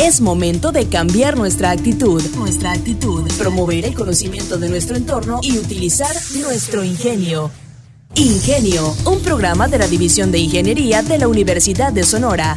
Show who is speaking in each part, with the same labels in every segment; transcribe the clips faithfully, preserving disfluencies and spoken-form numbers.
Speaker 1: Es momento de cambiar nuestra actitud, nuestra actitud, promover el conocimiento de nuestro entorno y utilizar nuestro ingenio. Ingenio, un programa de la División de Ingeniería de la Universidad de Sonora.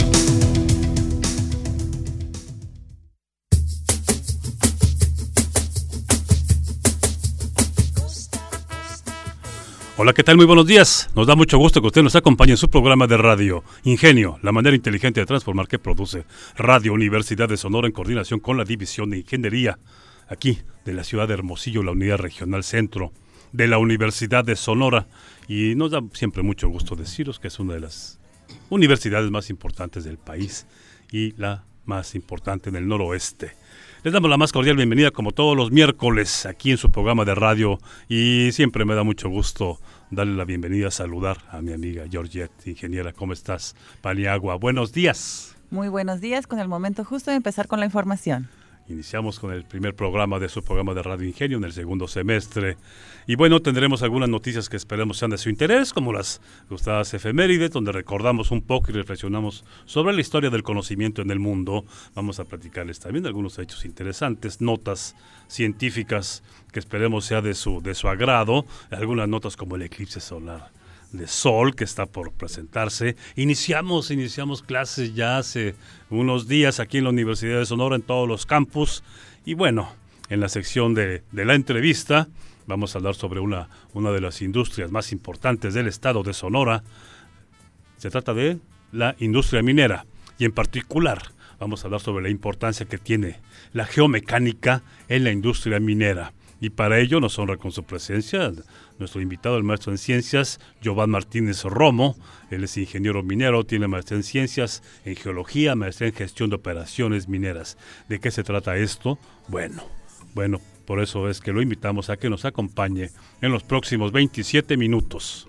Speaker 2: Hola, ¿qué tal? Muy buenos días. Nos da mucho gusto que usted nos acompañe en su programa de radio Ingenio, la manera inteligente de transformar que produce Radio Universidad de Sonora en coordinación con la División de Ingeniería, aquí de la ciudad de Hermosillo, la Unidad Regional Centro de la Universidad de Sonora. Y nos da siempre mucho gusto deciros que es una de las universidades más importantes del país y la más importante en el noroeste. Les damos la más cordial bienvenida como todos los miércoles aquí en su programa de radio y siempre me da mucho gusto darle la bienvenida, saludar a mi amiga Georgette, ingeniera. ¿Cómo estás, Paniagua? Buenos días.
Speaker 3: Muy buenos días, con el momento justo de empezar con la información.
Speaker 2: Iniciamos con el primer programa de su programa de Radio Ingenio en el segundo semestre. Y bueno, tendremos algunas noticias que esperemos sean de su interés, como las gustadas efemérides, donde recordamos un poco y reflexionamos sobre la historia del conocimiento en el mundo. Vamos a platicarles también de algunos hechos interesantes, notas científicas que esperemos sea de su, de su agrado, algunas notas como el eclipse solar de Sol que está por presentarse. Iniciamos, iniciamos clases ya hace unos días aquí en la Universidad de Sonora en todos los campus y bueno, en la sección de, de la entrevista vamos a hablar sobre una, una de las industrias más importantes del estado de Sonora. Se trata de la industria minera y en particular vamos a hablar sobre la importancia que tiene la geomecánica en la industria minera. Y para ello nos honra con su presencia nuestro invitado, el maestro en ciencias, Giovanni Martínez Romo. Él es ingeniero minero, tiene maestría en ciencias, en geología, maestría en gestión de operaciones mineras. ¿De qué se trata esto? Bueno, bueno, por eso es que lo invitamos a que nos acompañe en los próximos veintisiete minutos.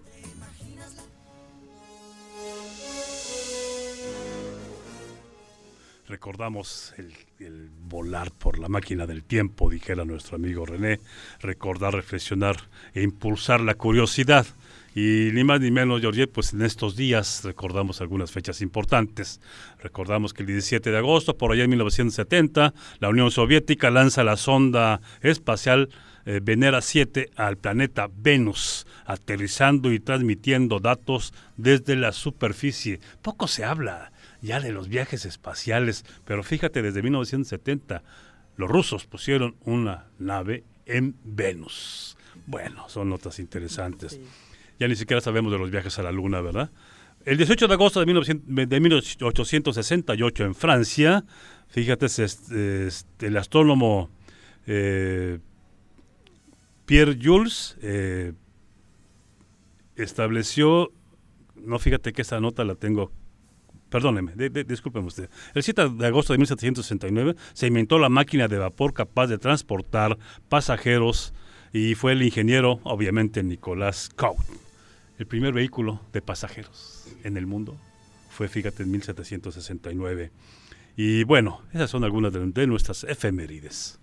Speaker 2: Recordamos el, el volar por la máquina del tiempo, dijera nuestro amigo René, recordar, reflexionar e impulsar la curiosidad. Y ni más ni menos, Georgette, pues en estos días recordamos algunas fechas importantes. Recordamos que el diecisiete de agosto, por allá en mil novecientos setenta, la Unión Soviética lanza la sonda espacial eh, Venera siete al planeta Venus, aterrizando y transmitiendo datos desde la superficie. Poco se habla ya de los viajes espaciales, pero fíjate, desde mil novecientos setenta los rusos pusieron una nave en Venus. Bueno, son notas interesantes. Sí. Ya ni siquiera sabemos de los viajes a la Luna, ¿verdad? El dieciocho de agosto de, mil ochocientos sesenta y ocho en Francia, fíjate, es, es, el astrónomo eh, Pierre Jules eh, estableció, no, fíjate que esa nota la tengo. Perdóneme, de, de, discúlpeme usted. El siete de agosto de mil setecientos sesenta y nueve se inventó la máquina de vapor capaz de transportar pasajeros y fue el ingeniero, obviamente, Nicolas Cout. El primer vehículo de pasajeros en el mundo fue, fíjate, en mil setecientos sesenta y nueve. Y bueno, esas son algunas de, de nuestras efemérides.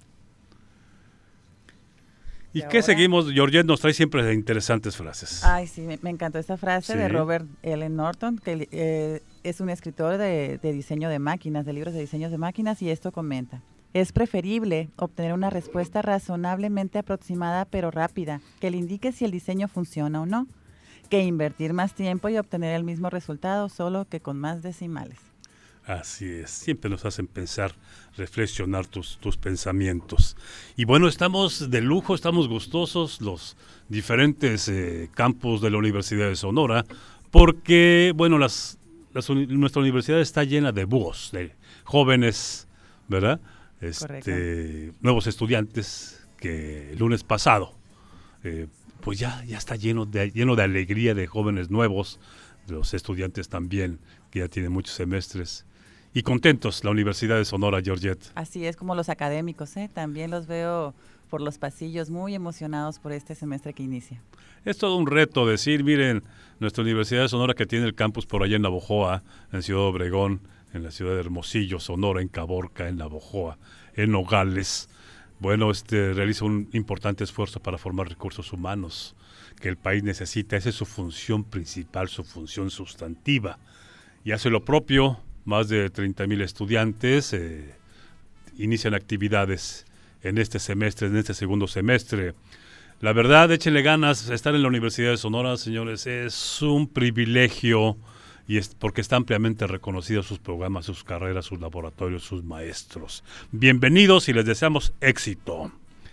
Speaker 2: ¿Y, ¿Y qué ahora? Seguimos? Georgette nos trae siempre interesantes frases.
Speaker 3: Ay, sí, me, me encantó esta frase sí. de Robert L. Norton, que eh, es un escritor de, de diseño de máquinas, de libros de diseño de máquinas, y esto comenta: es preferible obtener una respuesta razonablemente aproximada pero rápida, que le indique si el diseño funciona o no, que invertir más tiempo y obtener el mismo resultado, solo que con más decimales.
Speaker 2: Así es, siempre nos hacen pensar, reflexionar tus, tus pensamientos. Y bueno, estamos de lujo, estamos gustosos los diferentes eh, campus de la Universidad de Sonora, porque, bueno, las, las nuestra universidad está llena de búhos, de jóvenes, ¿verdad? Este, nuevos estudiantes que el lunes pasado, eh, pues ya, ya está lleno de, lleno de alegría de jóvenes nuevos, los estudiantes también, que ya tienen muchos semestres. Y contentos la Universidad de Sonora, Georgette.
Speaker 3: Así es, como los académicos, ¿eh? También los veo por los pasillos muy emocionados por este semestre que inicia.
Speaker 2: Es todo un reto decir, miren, nuestra Universidad de Sonora que tiene el campus por allá en Navojoa, en Ciudad Obregón, en la ciudad de Hermosillo, Sonora, en Caborca, en Navojoa, en Nogales. Bueno, este realiza un importante esfuerzo para formar recursos humanos que el país necesita. Esa es su función principal, su función sustantiva. Y hace lo propio más de treinta mil estudiantes eh, inician actividades en este semestre, en este segundo semestre. La verdad, échenle ganas, estar en la Universidad de Sonora, señores, es un privilegio, y es porque están ampliamente reconocidos sus programas, sus carreras, sus laboratorios, sus maestros. Bienvenidos y les deseamos éxito.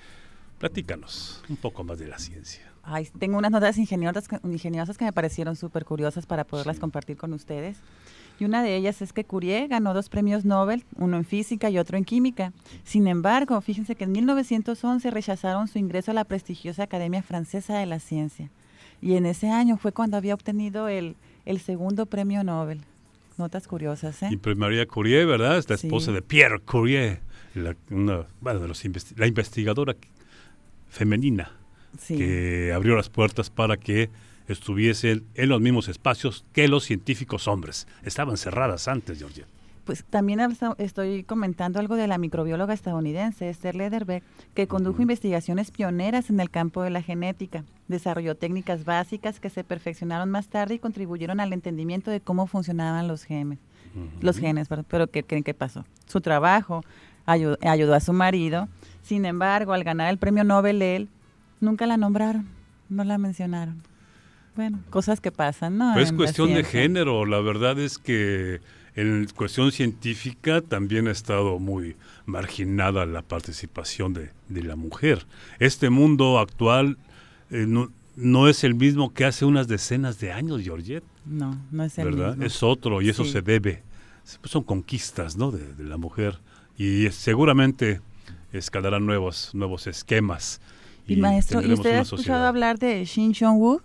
Speaker 2: Platícanos un poco más de la ciencia.
Speaker 3: Ay, tengo unas notas ingeniosas, ingeniosas que me parecieron súper curiosas para poderlas sí. compartir con ustedes. Y una de ellas es que Curie ganó dos premios Nobel, uno en física y otro en química. Sin embargo, fíjense que en mil novecientos once rechazaron su ingreso a la prestigiosa Academia Francesa de la Ciencia. Y en ese año fue cuando había obtenido el, el segundo premio Nobel. Notas curiosas, ¿eh?
Speaker 2: Y María Curie, ¿verdad? Es la esposa
Speaker 3: sí.
Speaker 2: de Pierre Curie, la, una, bueno, de los investi- la investigadora femenina sí. que abrió las puertas para que estuviesen en los mismos espacios que los científicos hombres. Estaban cerradas antes, Georgia.
Speaker 3: Pues también estoy comentando algo de la microbióloga estadounidense Esther Lederbeck, que condujo uh-huh. investigaciones pioneras en el campo de la genética. Desarrolló técnicas básicas que se perfeccionaron más tarde y contribuyeron al entendimiento de cómo funcionaban los genes. Uh-huh. Los genes, pero ¿qué creen que pasó? Su trabajo ayudó, ayudó a su marido. Sin embargo, al ganar el premio Nobel, él nunca la nombraron, no la mencionaron. Bueno, cosas que pasan, ¿no?
Speaker 2: Pues es cuestión de género. La verdad es que en cuestión científica también ha estado muy marginada la participación de, de la mujer. Este mundo actual eh, no, no es el mismo que hace unas decenas de años, Georgette.
Speaker 3: No, no es el
Speaker 2: ¿verdad?
Speaker 3: mismo.
Speaker 2: Es otro, y eso sí. se debe. Son conquistas, ¿no? de, de la mujer. Y es, seguramente escalarán nuevos, nuevos esquemas.
Speaker 3: Y, y maestro, ¿y usted ha escuchado hablar de Shin Chong-woo?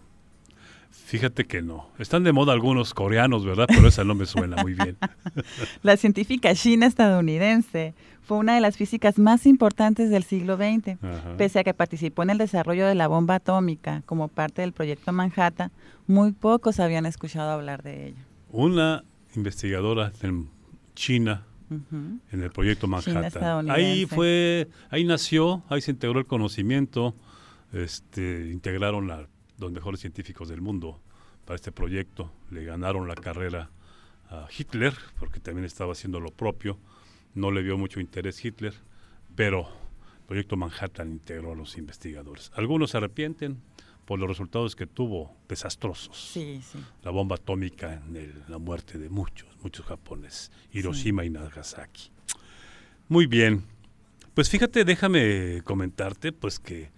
Speaker 2: Fíjate que no. Están de moda algunos coreanos, ¿verdad? Pero esa no me suena muy bien.
Speaker 3: La científica china estadounidense fue una de las físicas más importantes del siglo veinte. Ajá. Pese a que participó en el desarrollo de la bomba atómica como parte del proyecto Manhattan, muy pocos habían escuchado hablar de ella.
Speaker 2: Una investigadora en China, uh-huh. en el proyecto Manhattan. Ahí fue, ahí nació, ahí se integró el conocimiento, este, integraron la los mejores científicos del mundo para este proyecto. Le ganaron la carrera a Hitler, porque también estaba haciendo lo propio. No le dio mucho interés Hitler, pero el proyecto Manhattan integró a los investigadores. Algunos se arrepienten por los resultados que tuvo, desastrosos.
Speaker 3: Sí, sí.
Speaker 2: La bomba atómica en el, la muerte de muchos, muchos japoneses. Hiroshima sí. y Nagasaki. Muy bien. Pues fíjate, déjame comentarte, pues que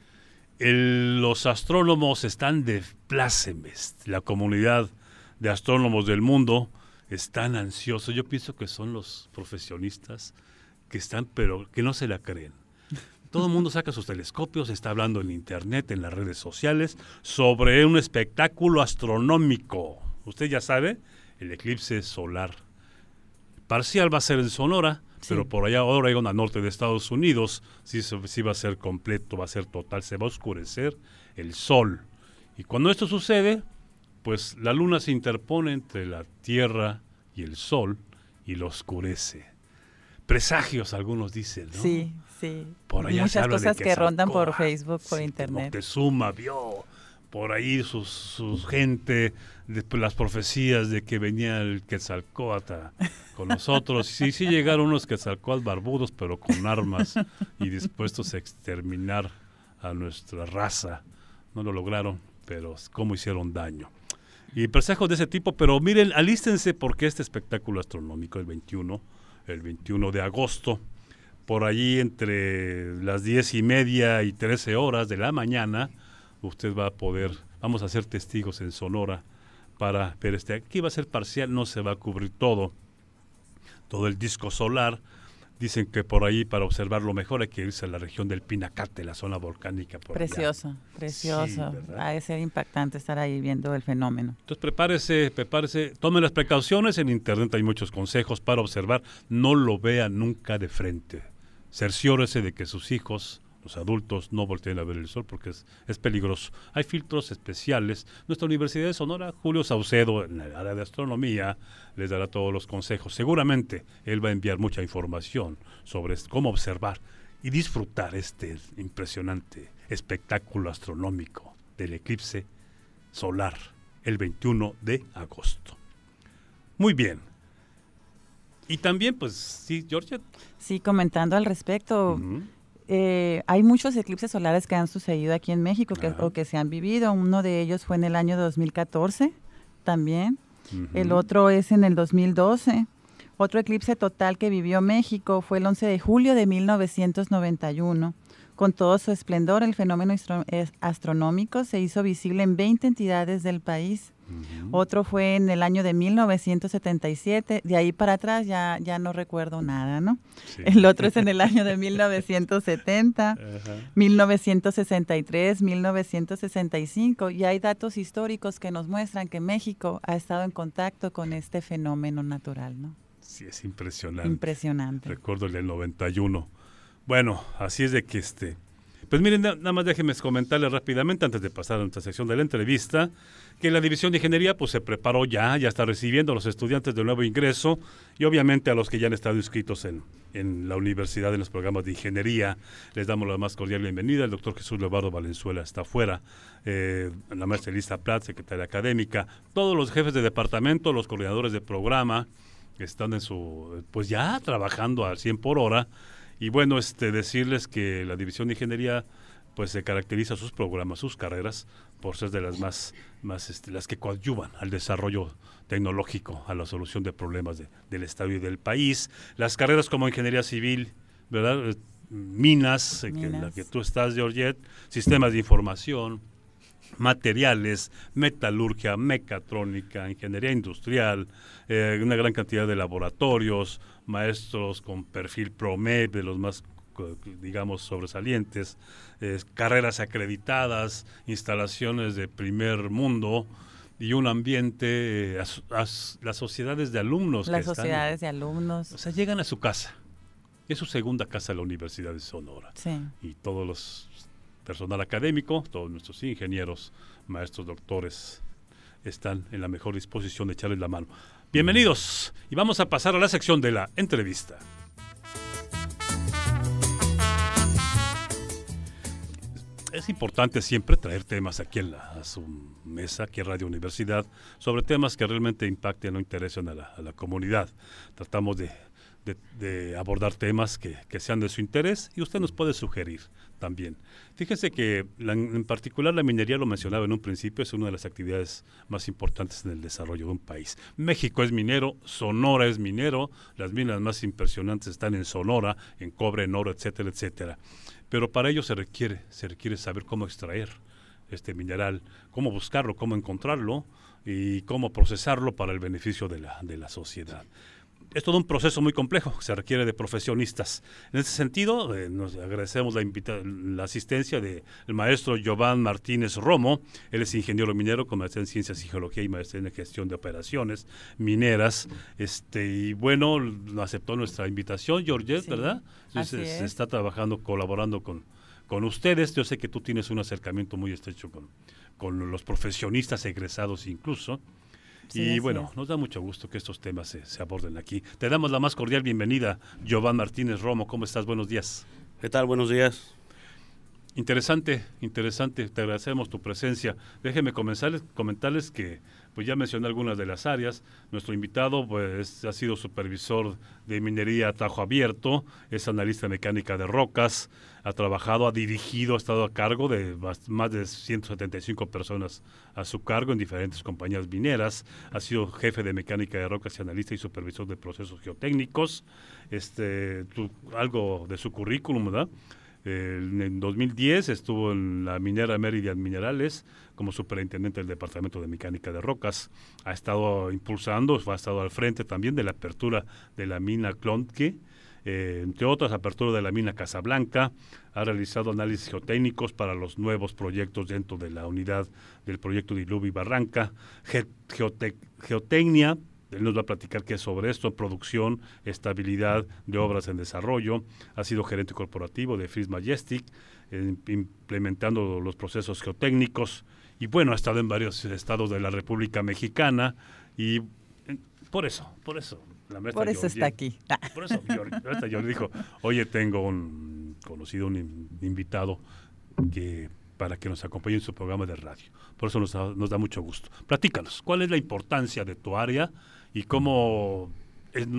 Speaker 2: El, los astrónomos están de plácemes. La comunidad de astrónomos del mundo están ansiosos. Yo pienso que son los profesionistas que están, pero que no se la creen. Todo el mundo saca sus telescopios, está hablando en internet, en las redes sociales, sobre un espectáculo astronómico. Usted ya sabe, el eclipse solar parcial va a ser en Sonora. Sí. Pero por allá, Oregon, al norte de Estados Unidos, sí, sí va a ser completo, va a ser total, se va a oscurecer el sol. Y cuando esto sucede, pues la luna se interpone entre la Tierra y el sol y lo oscurece. Presagios, algunos dicen, ¿no?
Speaker 3: Sí, sí.
Speaker 2: Por allá
Speaker 3: muchas cosas que, que rondan por Facebook, por
Speaker 2: sí,
Speaker 3: internet.
Speaker 2: Moctezuma vio por ahí sus, sus gente, de, las profecías de que venía el Quetzalcóatl con nosotros. Sí, sí llegaron unos Quetzalcóatl barbudos, pero con armas y dispuestos a exterminar a nuestra raza. No lo lograron, pero cómo hicieron daño. Y presagos de ese tipo, pero miren, alístense porque este espectáculo astronómico, el veintiuno, el veintiuno de agosto, por allí entre las diez y media y trece horas de la mañana, usted va a poder, vamos a ser testigos en Sonora para ver este, aquí va a ser parcial, no se va a cubrir todo, todo el disco solar. Dicen que por ahí para observarlo mejor hay que irse a la región del Pinacate, la zona volcánica. Por
Speaker 3: precioso,
Speaker 2: allá.
Speaker 3: precioso. Sí, ha de ser impactante estar ahí viendo el fenómeno.
Speaker 2: Entonces prepárese, prepárese, tome las precauciones, en internet hay muchos consejos para observar, no lo vea nunca de frente. Cerciórese de que sus hijos, los adultos, no volteen a ver el sol porque es, es peligroso. Hay filtros especiales. Nuestra Universidad de Sonora, Julio Saucedo, en el área de astronomía, les dará todos los consejos. Seguramente él va a enviar mucha información sobre cómo observar y disfrutar este impresionante espectáculo astronómico del eclipse solar el veintiuno de agosto. Muy bien. Y también, pues, sí, Georgia.
Speaker 3: Sí, comentando al respecto, uh-huh. eh, hay muchos eclipses solares que han sucedido aquí en México que, o que se han vivido. Uno de ellos fue en el año dos mil catorce también. Uh-huh. El otro es en el dos mil doce. Otro eclipse total que vivió México fue el once de julio de mil novecientos noventa y uno. Con todo su esplendor, el fenómeno astronómico se hizo visible en veinte entidades del país. Uh-huh. Otro fue en el año de mil novecientos setenta y siete. De ahí para atrás ya, ya no recuerdo nada, ¿no? Sí. El otro es en el año de mil novecientos setenta, uh-huh. mil novecientos sesenta y tres, mil novecientos sesenta y cinco. Y hay datos históricos que nos muestran que México ha estado en contacto con este fenómeno natural, ¿no?
Speaker 2: Sí, es impresionante.
Speaker 3: Impresionante.
Speaker 2: Recuerdo el del noventa y uno. Bueno, así es de que este... Pues miren, nada más déjenme comentarles rápidamente, antes de pasar a nuestra sección de la entrevista, que la División de Ingeniería pues se preparó ya, ya está recibiendo a los estudiantes del nuevo ingreso y obviamente a los que ya han estado inscritos en, en la universidad en los programas de ingeniería. Les damos la más cordial bienvenida. El doctor Jesús Leobardo Valenzuela está afuera, eh, la maestra Elisa Prat, secretaria académica, todos los jefes de departamento, los coordinadores de programa, que están en su, pues ya trabajando al cien por hora. Y bueno, este decirles que la División de Ingeniería pues se caracteriza sus programas, sus carreras, por ser de las más, más este, las que coadyuvan al desarrollo tecnológico, a la solución de problemas de, del Estado y del país. Las carreras como Ingeniería Civil, ¿verdad? Minas, Minas. Que, en la que tú estás, Georgette, sistemas de información, materiales, metalurgia, mecatrónica, ingeniería industrial, eh, una gran cantidad de laboratorios, maestros con perfil PROMEP, de los más, digamos, sobresalientes, eh, carreras acreditadas, instalaciones de primer mundo y un ambiente, eh, as, as, las sociedades de alumnos.
Speaker 3: Las
Speaker 2: que
Speaker 3: sociedades
Speaker 2: están,
Speaker 3: de alumnos.
Speaker 2: O sea, llegan a su casa. Es su segunda casa la Universidad de Sonora.
Speaker 3: Sí.
Speaker 2: Y todos los personal académico, todos nuestros ingenieros, maestros, doctores, están en la mejor disposición de echarles la mano. Bienvenidos, y vamos a pasar a la sección de la entrevista. Es importante siempre traer temas aquí en la, a su mesa, aquí en Radio Universidad, sobre temas que realmente impacten o interesen a la, a la comunidad. Tratamos de, de, de abordar temas que, que sean de su interés y usted nos puede sugerir también. Fíjese que la, en particular la minería, lo mencionaba en un principio, es una de las actividades más importantes en el desarrollo de un país. México es minero, Sonora es minero, las minas más impresionantes están en Sonora, en cobre, en oro, etcétera, etcétera. Pero para ello se requiere, se requiere saber cómo extraer este mineral, cómo buscarlo, cómo encontrarlo y cómo procesarlo para el beneficio de la, de la sociedad. Es todo un proceso muy complejo, se requiere de profesionistas. En ese sentido, eh, nos agradecemos la, invita- la asistencia del maestro Giovanni Martínez Romo. Él es ingeniero minero con maestría en Ciencias y Geología y maestría en Gestión de Operaciones Mineras. Este Y bueno, aceptó nuestra invitación, Georgette, sí, ¿verdad? Entonces, se está trabajando, colaborando con, con ustedes. Yo sé que tú tienes un acercamiento muy estrecho con, con los profesionistas egresados incluso. Sí, y bueno, es. Nos da mucho gusto que estos temas se, se aborden aquí. Te damos la más cordial bienvenida, Giovanni Martínez Romo. ¿Cómo estás? Buenos días.
Speaker 4: ¿Qué tal? Buenos días.
Speaker 2: Interesante, interesante. Te agradecemos tu presencia. Déjenme comenzar, comentarles que pues ya mencioné algunas de las áreas. Nuestro invitado pues ha sido supervisor de minería a Tajo Abierto, es analista mecánica de rocas, ha trabajado, ha dirigido, ha estado a cargo de más de ciento setenta y cinco personas a su cargo en diferentes compañías mineras, ha sido jefe de mecánica de rocas y analista y supervisor de procesos geotécnicos. Este, tu, algo de su currículum, ¿verdad? Eh, en dos mil diez estuvo en la minera Meridian Minerales como superintendente del Departamento de Mecánica de Rocas. Ha estado impulsando, ha estado al frente también de la apertura de la mina Clonque, eh, entre otras, apertura de la mina Casablanca. Ha realizado análisis geotécnicos para los nuevos proyectos dentro de la unidad del proyecto de Ilubi Barranca, Ge- Geote- Geotecnia. Él nos va a platicar qué es sobre esto, producción, estabilidad de obras en desarrollo. Ha sido gerente corporativo de Freeze Majestic, eh, implementando los procesos geotécnicos. Y bueno, ha estado en varios estados de la República Mexicana. Y eh, por eso, por eso. La
Speaker 3: por eso Georgie, está aquí.
Speaker 2: Por eso yo le dijo, oye, tengo un conocido, un in, invitado que... para que nos acompañe en su programa de radio. Por eso nos da, nos da mucho gusto. Platícanos, ¿cuál es la importancia de tu área y cómo, es,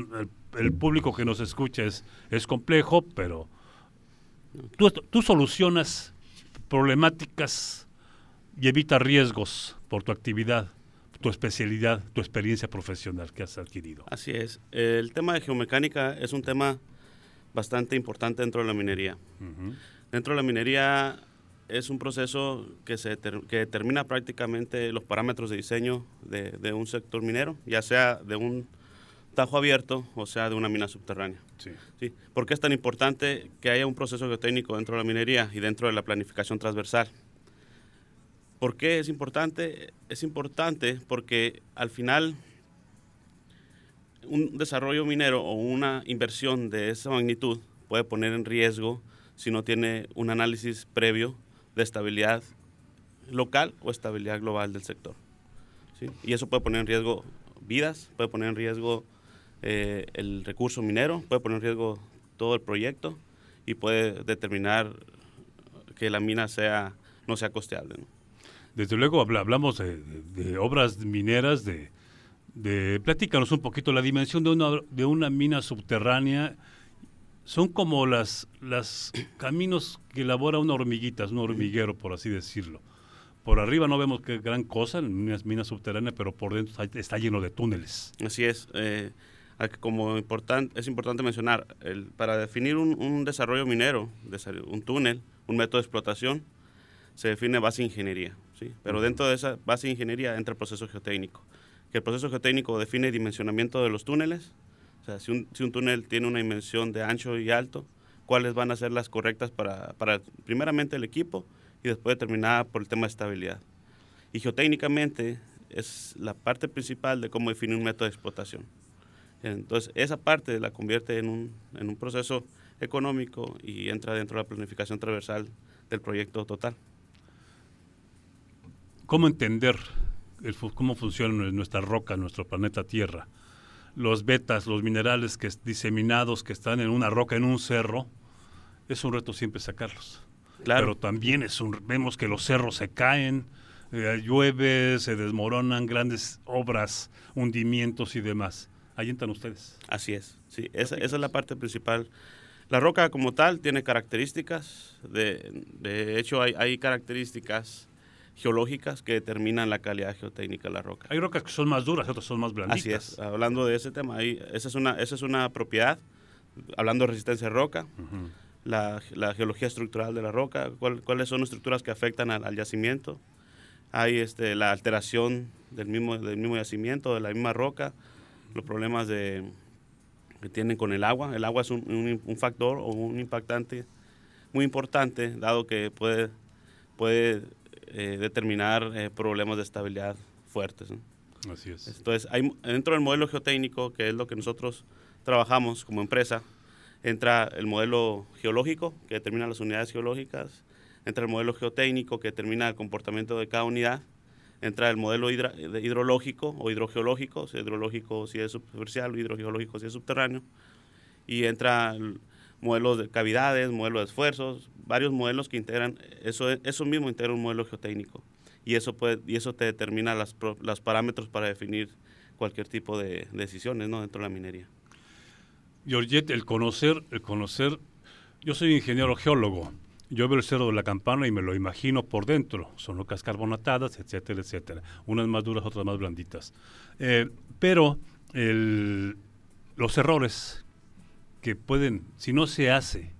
Speaker 2: el público que nos escucha es, es complejo, pero tú, tú solucionas problemáticas y evitas riesgos por tu actividad, tu especialidad, tu experiencia profesional que has adquirido.
Speaker 4: Así es. El tema de geomecánica es un tema bastante importante dentro de la minería. Uh-huh. Dentro de la minería es un proceso que, se ter, que determina prácticamente los parámetros de diseño de, de un sector minero, ya sea de un tajo abierto o sea de una mina subterránea.
Speaker 2: Sí.
Speaker 4: ¿Sí? ¿Por qué es tan importante que haya un proceso geotécnico dentro de la minería y dentro de la planificación transversal? ¿Por qué es importante? Es importante porque al final un desarrollo minero o una inversión de esa magnitud puede poner en riesgo si no tiene un análisis previo de estabilidad local o estabilidad global del sector. ¿Sí? Y eso puede poner en riesgo vidas, puede poner en riesgo eh, el recurso minero, puede poner en riesgo todo el proyecto y puede determinar que la mina sea, no sea costeable, ¿no?
Speaker 2: Desde luego hablamos de, de, de obras mineras, de, de platícanos un poquito la dimensión de una, de una mina subterránea. Son como las, las caminos que elabora una hormiguita, un hormiguero, por así decirlo. Por arriba no vemos qué gran cosa, en una mina subterránea, pero por dentro está lleno de túneles.
Speaker 4: Así es. Eh, como important, es importante mencionar, el, para definir un, un desarrollo minero, un túnel, un método de explotación, se define base de ingeniería, ¿sí? Pero uh-huh. dentro de esa base de ingeniería entra el proceso geotécnico, que el proceso geotécnico define dimensionamiento de los túneles. O sea, si un, si un túnel tiene una dimensión de ancho y alto, cuáles van a ser las correctas para, para primeramente el equipo y después determinada por el tema de estabilidad. Y geotécnicamente es la parte principal de cómo definir un método de explotación. Entonces, esa parte la convierte en un, en un proceso económico y entra dentro de la planificación transversal del proyecto total.
Speaker 2: ¿Cómo entender el, cómo funciona nuestra roca, nuestro planeta Tierra? Los betas, los minerales que diseminados que están en una roca, en un cerro, es un reto siempre sacarlos.
Speaker 4: Claro.
Speaker 2: Pero también es un, vemos que los cerros se caen, eh, llueve, se desmoronan grandes obras, hundimientos y demás. Ahí entran ustedes.
Speaker 4: Así es, sí, esa, esa es la parte principal. La roca como tal tiene características, de, de hecho hay, hay características geológicas que determinan la calidad geotécnica de la roca.
Speaker 2: Hay rocas que son más duras, otras son más blanditas.
Speaker 4: Así es, hablando de ese tema, ahí, esa, es una, esa es una propiedad, hablando de resistencia de roca, uh-huh. la, la geología estructural de la roca, cuál, cuáles son las estructuras que afectan al, al yacimiento, hay este, la alteración del mismo, del mismo yacimiento, de la misma roca, los problemas de, que tienen con el agua. El agua es un, un, un factor o un impactante muy importante, dado que puede, puede eh, determinar eh, problemas de estabilidad fuertes, ¿no?
Speaker 2: Así es.
Speaker 4: Entonces, hay, dentro del modelo geotécnico, que es lo que nosotros trabajamos como empresa, entra el modelo geológico, que determina las unidades geológicas, entra el modelo geotécnico, que determina el comportamiento de cada unidad, entra el modelo hidra, hidrológico o hidrogeológico, si hidrológico si es superficial, o hidrogeológico si es subterráneo, y entra el modelo de cavidades, modelo de esfuerzos, varios modelos que integran, eso, eso mismo integra un modelo geotécnico, y eso, puede, y eso te determina las, los parámetros para definir cualquier tipo de decisiones, ¿no?, dentro de la minería.
Speaker 2: Georgette, el conocer, el conocer, yo soy ingeniero geólogo, yo veo el Cerro de la Campana y me lo imagino por dentro, son rocas carbonatadas, etcétera, etcétera, unas más duras, otras más blanditas. Eh, pero el, los errores que pueden, si no se hace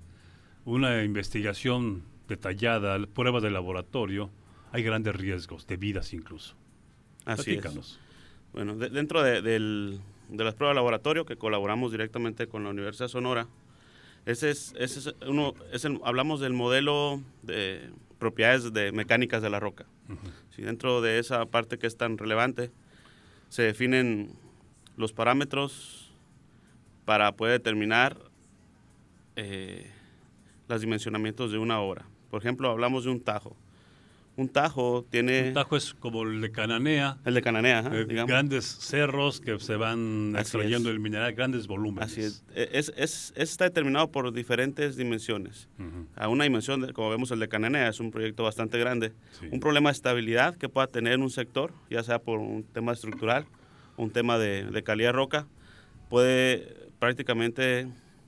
Speaker 2: una investigación detallada, pruebas de laboratorio, hay grandes riesgos, de vidas incluso.
Speaker 4: Así
Speaker 2: Platícanos.
Speaker 4: es. Bueno, de, dentro de, del, de las pruebas de laboratorio, que colaboramos directamente con la Universidad de Sonora, ese es, ese es uno, es el, hablamos del modelo de propiedades de mecánicas de la roca. Uh-huh. Sí, dentro de esa parte que es tan relevante, se definen los parámetros para poder determinar eh, los dimensionamientos de una obra. Por ejemplo, hablamos de un tajo. Un tajo tiene...
Speaker 2: Un tajo es como el de Cananea.
Speaker 4: El de Cananea, ajá,
Speaker 2: eh,
Speaker 4: digamos.
Speaker 2: Grandes cerros que se van
Speaker 4: Así
Speaker 2: extrayendo
Speaker 4: es.
Speaker 2: el mineral, grandes volúmenes.
Speaker 4: Así es. Es, es, es está determinado por diferentes dimensiones. Uh-huh. A una dimensión, de, como vemos el de Cananea, es un proyecto bastante grande. Sí. Un problema de estabilidad que pueda tener un sector, ya sea por un tema estructural, un tema de, de calidad de roca, puede, prácticamente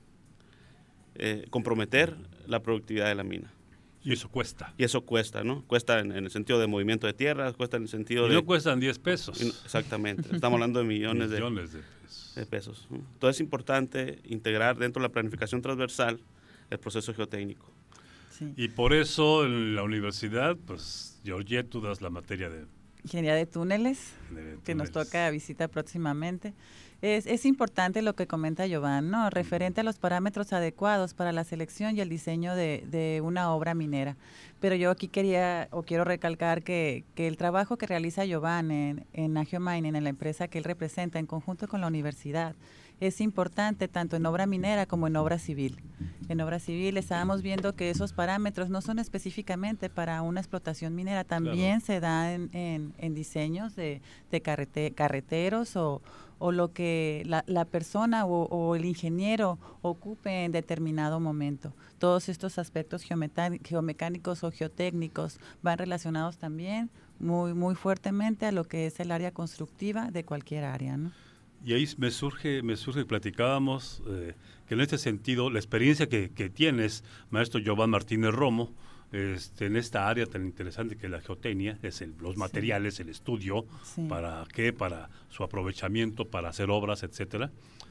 Speaker 4: eh, comprometer la productividad de la mina.
Speaker 2: Y eso cuesta.
Speaker 4: Y eso cuesta, ¿no? Cuesta en, en el sentido de movimiento de tierras, cuesta en el sentido
Speaker 2: y
Speaker 4: de...
Speaker 2: no cuestan diez pesos.
Speaker 4: No, exactamente. Estamos hablando de millones,
Speaker 2: millones
Speaker 4: de,
Speaker 2: de pesos.
Speaker 4: de pesos. Entonces es importante integrar dentro de la planificación transversal el proceso geotécnico.
Speaker 3: Sí.
Speaker 2: Y por eso en la universidad, pues, Georgette, tú das la materia de...
Speaker 3: Ingeniería de túneles,
Speaker 2: de túneles.
Speaker 3: que nos toca visita próximamente. Es, es importante lo que comenta Giovanni, ¿no? Referente a los parámetros adecuados para la selección y el diseño de, de una obra minera. Pero yo aquí quería o quiero recalcar que, que el trabajo que realiza Giovanni en, en Agio Mining, en la empresa que él representa, en conjunto con la universidad, es importante tanto en obra minera como en obra civil. En obra civil estábamos viendo que esos parámetros no son específicamente para una explotación minera, también claro. se dan en, en, en diseños de, de carrete, carreteros o, o lo que la, la persona o, o el ingeniero ocupe en determinado momento. Todos estos aspectos geomecánicos o geotécnicos van relacionados también muy, muy fuertemente a lo que es el área constructiva de cualquier área, ¿no?
Speaker 2: Y ahí me surge, me surge, platicábamos, eh, que en este sentido, la experiencia que, que tienes, maestro Giovanni Martínez Romo, este, en esta área tan interesante que es la geotecnia, es el, los materiales, sí. el estudio, sí. ¿para qué? Para su aprovechamiento, para hacer obras, etcétera.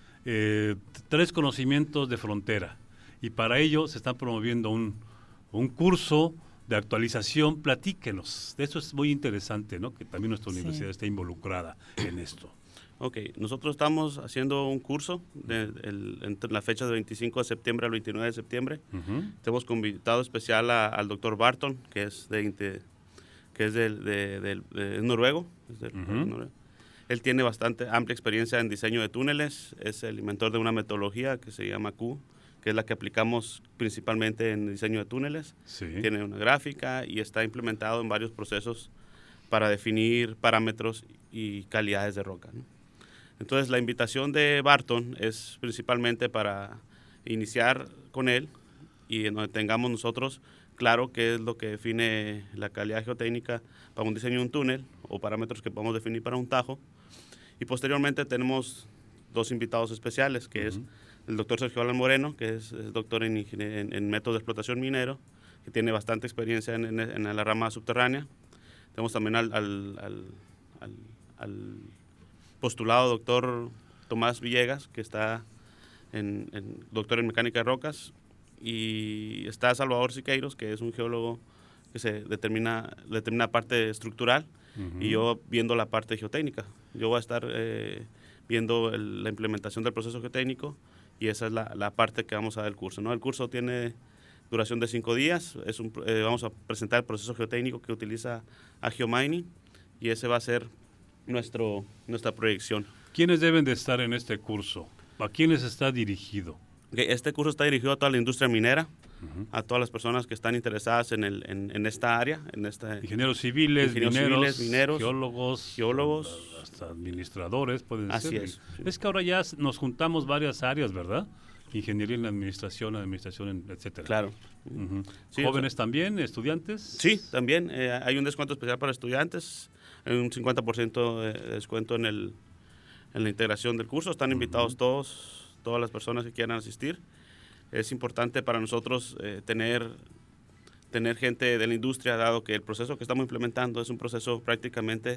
Speaker 2: Eh, tres conocimientos de frontera, y para ello se está promoviendo un, un curso de actualización. Platíquenos, eso es muy interesante, ¿no? Que también nuestra universidad sí. esté involucrada en esto.
Speaker 4: Ok, nosotros estamos haciendo un curso de, el, entre la fecha del veinticinco de septiembre al veintinueve de septiembre. Uh-huh. Tenemos como invitado especial a, al doctor Barton, que es de, que es del, de, de, de, de noruego. Es del, uh-huh. de noruego. Él tiene bastante amplia experiencia en diseño de túneles, es el inventor de una metodología que se llama Q, que es la que aplicamos principalmente en diseño de túneles.
Speaker 2: Sí.
Speaker 4: Tiene una gráfica y está implementado en varios procesos para definir parámetros y calidades de roca, ¿no? Entonces, la invitación de Barton es principalmente para iniciar con él y en donde tengamos nosotros claro qué es lo que define la calidad geotécnica para un diseño de un túnel o parámetros que podemos definir para un tajo. Y posteriormente tenemos dos invitados especiales, que uh-huh. es el doctor Sergio Alan Moreno, que es, es doctor en, en, en métodos de explotación minero, que tiene bastante experiencia en, en, en la rama subterránea. Tenemos también al... al, al, al, al postulado doctor Tomás Villegas, que está en, en doctor en mecánica de rocas, y está Salvador Siqueiros, que es un geólogo que se determina determina parte estructural, uh-huh. y yo viendo la parte geotécnica. Yo voy a estar eh, viendo el, la implementación del proceso geotécnico, y esa es la, la parte que vamos a dar el curso, ¿no? El curso tiene duración de cinco días, es un, eh, vamos a presentar el proceso geotécnico que utiliza Agio Mining, y ese va a ser nuestro nuestra proyección.
Speaker 2: ¿Quiénes deben de estar en este curso? ¿A quiénes está dirigido?
Speaker 4: Okay, este curso está dirigido a toda la industria minera, uh-huh. a todas las personas que están interesadas en, el, en, en esta área. En esta,
Speaker 2: ingenieros civiles,
Speaker 4: ingenieros
Speaker 2: mineros,
Speaker 4: civiles, mineros,
Speaker 2: geólogos,
Speaker 4: geólogos,
Speaker 2: hasta administradores pueden
Speaker 4: así
Speaker 2: ser.
Speaker 4: Es.
Speaker 2: Es que ahora ya nos juntamos varias áreas, ¿verdad? Ingeniería en la administración, administración, en, etcétera.
Speaker 4: Claro.
Speaker 2: Uh-huh. Sí, ¿jóvenes o sea, también, estudiantes?
Speaker 4: Sí, también. Eh, hay un descuento especial para estudiantes, hay un cincuenta por ciento de descuento en, el, en la integración del curso. Están invitados uh-huh. todos, todas las personas que quieran asistir. Es importante para nosotros eh, tener, tener gente de la industria, dado que el proceso que estamos implementando es un proceso prácticamente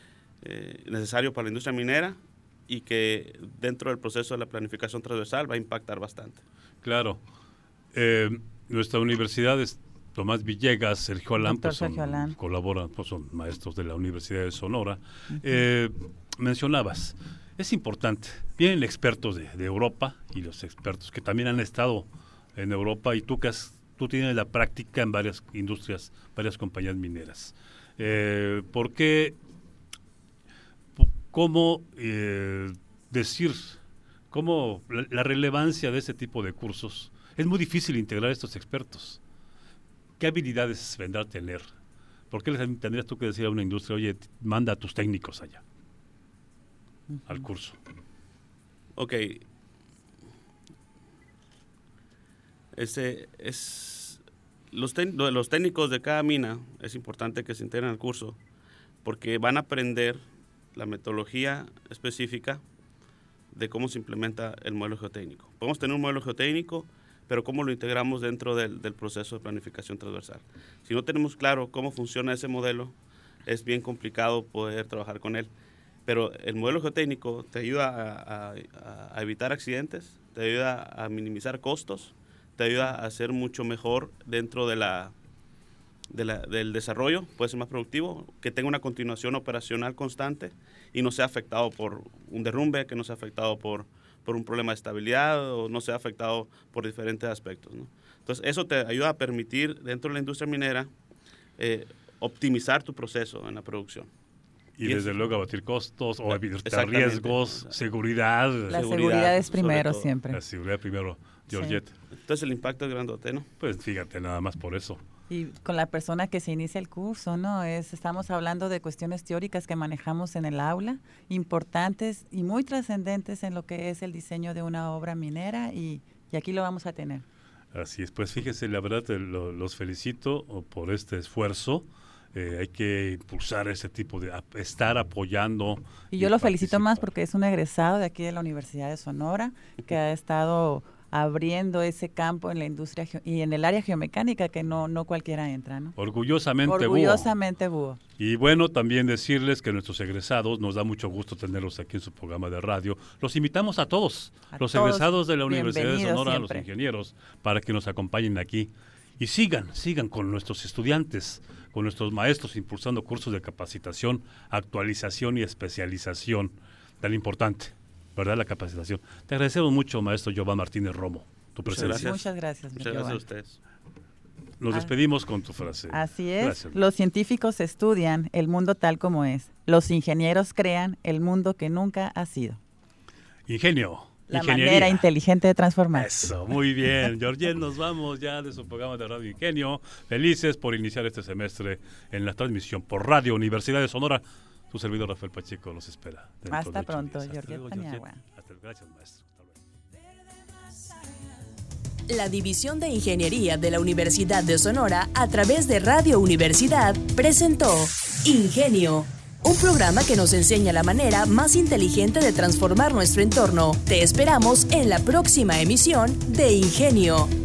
Speaker 4: eh, necesario para la industria minera, y que dentro del proceso de la planificación transversal va a impactar bastante.
Speaker 2: Claro. Eh, nuestra universidad es Tomás Villegas, Sergio Alan, pues son, colaboran, pues son maestros de la Universidad de Sonora. Uh-huh. Eh, mencionabas, es importante, vienen expertos de, de Europa, y los expertos que también han estado en Europa, y tú que has, tú tienes la práctica en varias industrias, varias compañías mineras. Eh, ¿Por qué? ¿Cómo eh, decir, cómo la, la relevancia de este tipo de cursos? Es muy difícil integrar a estos expertos. ¿Qué habilidades vendrá a tener? ¿Por qué les tendrías tú que decir a una industria, oye, manda a tus técnicos allá, uh-huh. al curso?
Speaker 4: Ok. Ese es, los, ten, los técnicos de cada mina es importante que se integren al curso, porque van a aprender la metodología específica de cómo se implementa el modelo geotécnico. Podemos tener un modelo geotécnico, pero cómo lo integramos dentro del, del proceso de planificación transversal. Si no tenemos claro cómo funciona ese modelo, es bien complicado poder trabajar con él. Pero el modelo geotécnico te ayuda a, a, a evitar accidentes, te ayuda a minimizar costos, te ayuda a ser mucho mejor dentro de la, de la, del desarrollo, puede ser más productivo, que tenga una continuación operacional constante y no sea afectado por un derrumbe, que no sea afectado por, por un problema de estabilidad o no sea afectado por diferentes aspectos, ¿no? Entonces, eso te ayuda a permitir dentro de la industria minera eh, optimizar tu proceso en la producción.
Speaker 2: Y, y desde es, luego abatir costos o evitar riesgos, seguridad.
Speaker 3: La seguridad,
Speaker 2: seguridad
Speaker 3: es primero siempre.
Speaker 2: La seguridad primero, Georgette. Sí.
Speaker 4: Entonces el impacto es grandote, ¿no?
Speaker 2: Pues fíjate, nada más por eso.
Speaker 3: Y con la persona que se inicia el curso, ¿no? Es, estamos hablando de cuestiones teóricas que manejamos en el aula, importantes y muy trascendentes en lo que es el diseño de una obra minera y, y aquí lo vamos a tener.
Speaker 2: Así es, pues fíjese, la verdad lo, los felicito por este esfuerzo. Eh, hay que impulsar ese tipo de, a, estar apoyando.
Speaker 3: Y yo y lo felicito más porque es un egresado de aquí de la Universidad de Sonora que ha estado abriendo ese campo en la industria y en el área geomecánica que no, no cualquiera entra, ¿no?
Speaker 2: Orgullosamente,
Speaker 3: Orgullosamente búho.
Speaker 2: búho. Y bueno, también decirles que nuestros egresados, nos da mucho gusto tenerlos aquí en su programa de radio. Los invitamos a todos, a los todos, egresados de la Universidad de Sonora, siempre. A los ingenieros, para que nos acompañen aquí. Y sigan, sigan con nuestros estudiantes, con nuestros maestros, impulsando cursos de capacitación, actualización y especialización, tan importante, ¿verdad? La capacitación. Te agradecemos mucho, maestro Giovanni Martínez Romo, tu presencia.
Speaker 3: Muchas gracias.
Speaker 4: Muchas gracias a ustedes.
Speaker 2: Nos despedimos con tu frase.
Speaker 3: Así es.
Speaker 2: Gracias.
Speaker 3: Los científicos estudian el mundo tal como es. Los ingenieros crean el mundo que nunca ha sido.
Speaker 2: Ingenio.
Speaker 3: La manera inteligente de transformar.
Speaker 2: Eso, muy bien. Georgette, nos vamos ya de su programa de Radio Ingenio. Felices por iniciar este semestre en la transmisión por Radio Universidad de Sonora. Su servidor Rafael Pacheco los espera.
Speaker 3: Hasta pronto, Georgette Paniagua.
Speaker 2: Hasta gracias, maestro.
Speaker 1: La División de Ingeniería de la Universidad de Sonora, a través de Radio Universidad, presentó Ingenio. Un programa que nos enseña la manera más inteligente de transformar nuestro entorno. Te esperamos en la próxima emisión de Ingenio.